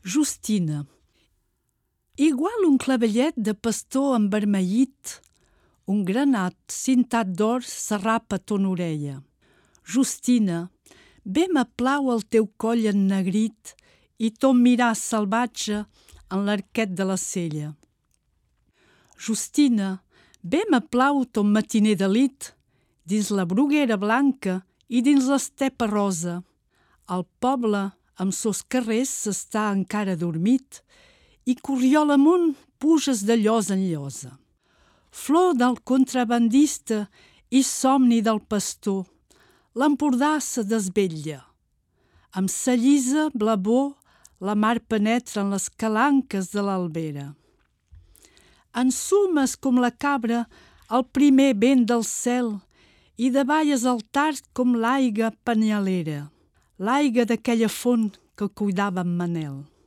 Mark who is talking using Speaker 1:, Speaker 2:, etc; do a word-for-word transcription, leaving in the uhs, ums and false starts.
Speaker 1: Justina. Igual un clavellet de pastor envermellit, un granat cintat d'or s'arrapa a ton orella. Justina, bé me plau el teu coll ennegrit i ton mirar salvatge en l'arquet de la cella. Justina, bé me plau ton matiner delit dins la bruguera blanca i dins l'estepa rosa. El poble amb sos carrers s'està encara dormit i corriola amunt puges de llosa en llosa. Flor del contrabandista i somni del pastor, l'Empordà se desvetlla. Amb sa llisa blavor la mar penetra en les calanques de l'Albera. Ensumes com la cabra el primer vent del cel i davalles el tard com l'aiga penyalera, l'aiga d'aquella font que cuidava en Manel.